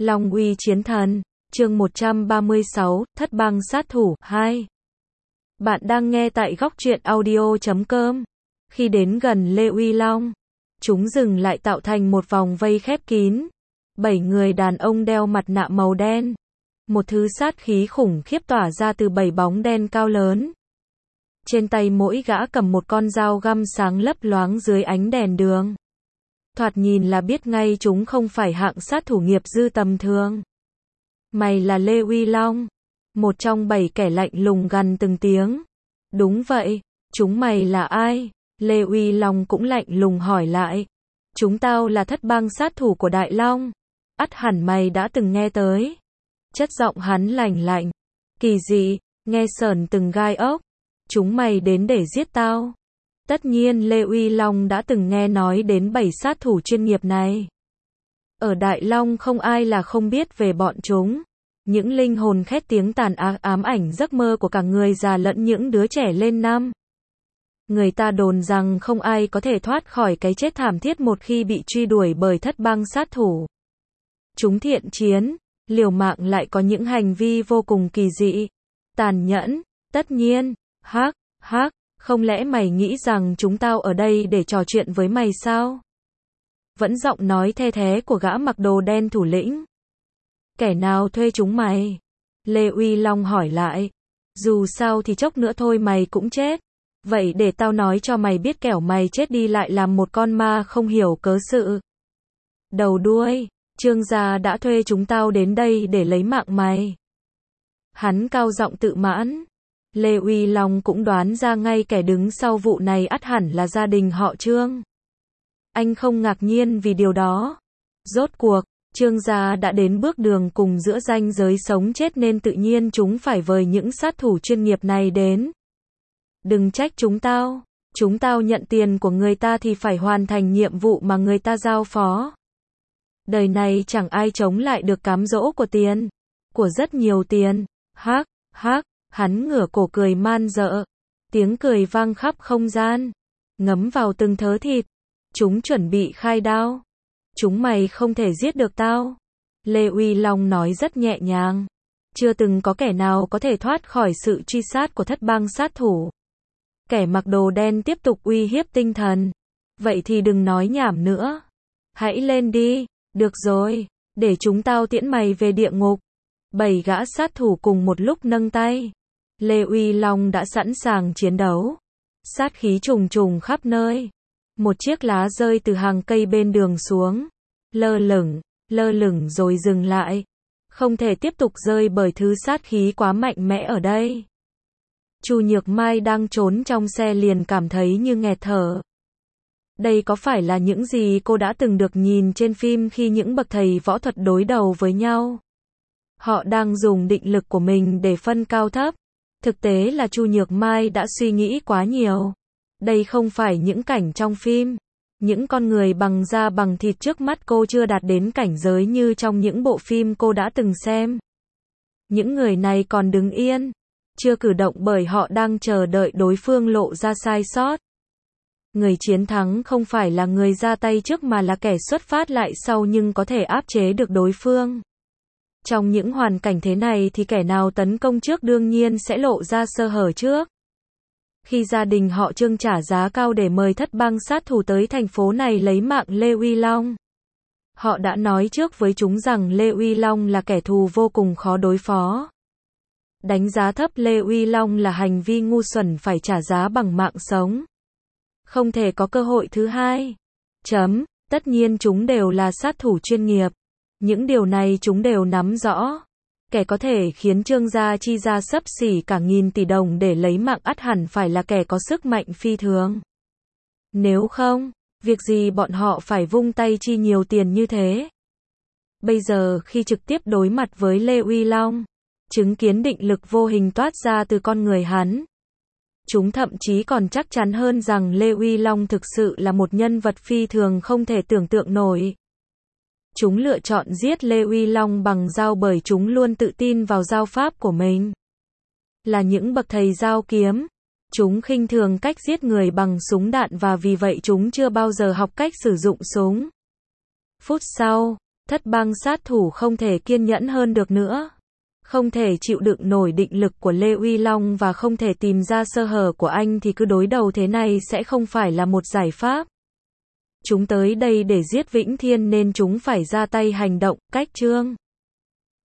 Long uy chiến thần, chương 136, Thất bang sát thủ 2. Bạn đang nghe tại góc truyện audio.com. Khi đến gần Lê Uy Long, chúng dừng lại tạo thành một vòng vây khép kín. 7 người đàn ông đeo mặt nạ màu đen. Một thứ sát khí khủng khiếp tỏa ra từ 7 bóng đen cao lớn. Trên tay mỗi gã cầm một con dao găm sáng lấp loáng dưới ánh đèn đường. Thoạt nhìn là biết ngay chúng không phải hạng sát thủ nghiệp dư tầm thường. Mày là Lê Uy Long? Một trong 7 kẻ lạnh lùng gằn từng tiếng. Đúng vậy, chúng mày là ai? Lê Uy Long cũng lạnh lùng hỏi lại. Chúng tao là thất bang sát thủ của Đại Long. Ắt hẳn mày đã từng nghe tới. Chất giọng hắn lạnh lạnh. Kỳ dị, nghe sởn từng gai ốc. Chúng mày đến để giết tao. Tất nhiên Lê Uy Long đã từng nghe nói đến 7 sát thủ chuyên nghiệp này. Ở Đại Long không ai là không biết về bọn chúng. Những linh hồn khét tiếng tàn ác ám ảnh giấc mơ của cả người già lẫn những đứa trẻ lên năm. Người ta đồn rằng không ai có thể thoát khỏi cái chết thảm thiết một khi bị truy đuổi bởi thất bang sát thủ. Chúng thiện chiến, liều mạng lại có những hành vi vô cùng kỳ dị, tàn nhẫn. Tất nhiên, hắc, không lẽ mày nghĩ rằng chúng tao ở đây để trò chuyện với mày sao? Vẫn giọng nói the thé của gã mặc đồ đen thủ lĩnh. Kẻ nào thuê chúng mày? Lê Uy Long hỏi lại. Dù sao thì chốc nữa thôi mày cũng chết. Vậy để tao nói cho mày biết kẻo mày chết đi lại làm một con ma không hiểu cớ sự. Đầu đuôi, Trương gia đã thuê chúng tao đến đây để lấy mạng mày. Hắn cao giọng tự mãn. Lê Uy Long cũng đoán ra ngay kẻ đứng sau vụ này ắt hẳn là gia đình họ Trương. Anh không ngạc nhiên vì điều đó. Rốt cuộc, Trương gia đã đến bước đường cùng giữa ranh giới sống chết nên tự nhiên chúng phải vời những sát thủ chuyên nghiệp này đến. Đừng trách chúng tao nhận tiền của người ta thì phải hoàn thành nhiệm vụ mà người ta giao phó. Đời này chẳng ai chống lại được cám dỗ của tiền, của rất nhiều tiền. Hắc, hắn ngửa cổ cười man dợ. Tiếng cười vang khắp không gian. Ngấm vào từng thớ thịt. Chúng chuẩn bị khai đao. Chúng mày không thể giết được tao. Lê Uy Long nói rất nhẹ nhàng. Chưa từng có kẻ nào có thể thoát khỏi sự truy sát của thất bang sát thủ. Kẻ mặc đồ đen tiếp tục uy hiếp tinh thần. Vậy thì đừng nói nhảm nữa. Hãy lên đi. Được rồi, để chúng tao tiễn mày về địa ngục. 7 gã sát thủ cùng một lúc nâng tay. Lê Uy Long đã sẵn sàng chiến đấu. Sát khí trùng trùng khắp nơi. Một chiếc lá rơi từ hàng cây bên đường xuống. Lơ lửng rồi dừng lại. Không thể tiếp tục rơi bởi thứ sát khí quá mạnh mẽ ở đây. Chu Nhược Mai đang trốn trong xe liền cảm thấy như nghẹt thở. Đây có phải là những gì cô đã từng được nhìn trên phim khi những bậc thầy võ thuật đối đầu với nhau? Họ đang dùng định lực của mình để phân cao thấp. Thực tế là Chu Nhược Mai đã suy nghĩ quá nhiều. Đây không phải những cảnh trong phim. Những con người bằng da bằng thịt trước mắt cô chưa đạt đến cảnh giới như trong những bộ phim cô đã từng xem. Những người này còn đứng yên, chưa cử động bởi họ đang chờ đợi đối phương lộ ra sai sót. Người chiến thắng không phải là người ra tay trước mà là kẻ xuất phát lại sau nhưng có thể áp chế được đối phương. Trong những hoàn cảnh thế này thì kẻ nào tấn công trước đương nhiên sẽ lộ ra sơ hở trước. Khi gia đình họ Trương trả giá cao để mời thất bang sát thủ tới thành phố này lấy mạng Lê Uy Long, họ đã nói trước với chúng rằng Lê Uy Long là kẻ thù vô cùng khó đối phó. Đánh giá thấp Lê Uy Long là hành vi ngu xuẩn phải trả giá bằng mạng sống. Không thể có cơ hội thứ hai. Tất nhiên chúng đều là sát thủ chuyên nghiệp. Những điều này chúng đều nắm rõ. Kẻ có thể khiến Trương gia chi ra xấp xỉ cả 1.000 tỷ đồng để lấy mạng ắt hẳn phải là kẻ có sức mạnh phi thường. Nếu không, việc gì bọn họ phải vung tay chi nhiều tiền như thế? Bây giờ khi trực tiếp đối mặt với Lê Uy Long, chứng kiến định lực vô hình toát ra từ con người hắn, chúng thậm chí còn chắc chắn hơn rằng Lê Uy Long thực sự là một nhân vật phi thường không thể tưởng tượng nổi. Chúng lựa chọn giết Lê Uy Long bằng dao bởi chúng luôn tự tin vào dao pháp của mình. Là những bậc thầy dao kiếm. Chúng khinh thường cách giết người bằng súng đạn và vì vậy chúng chưa bao giờ học cách sử dụng súng. Phút sau, Thất bang sát thủ không thể kiên nhẫn hơn được nữa. Không thể chịu đựng nổi định lực của Lê Uy Long và không thể tìm ra sơ hở của anh thì cứ đối đầu thế này sẽ không phải là một giải pháp. Chúng tới đây để giết Vĩnh Thiên nên chúng phải ra tay hành động, cách chương.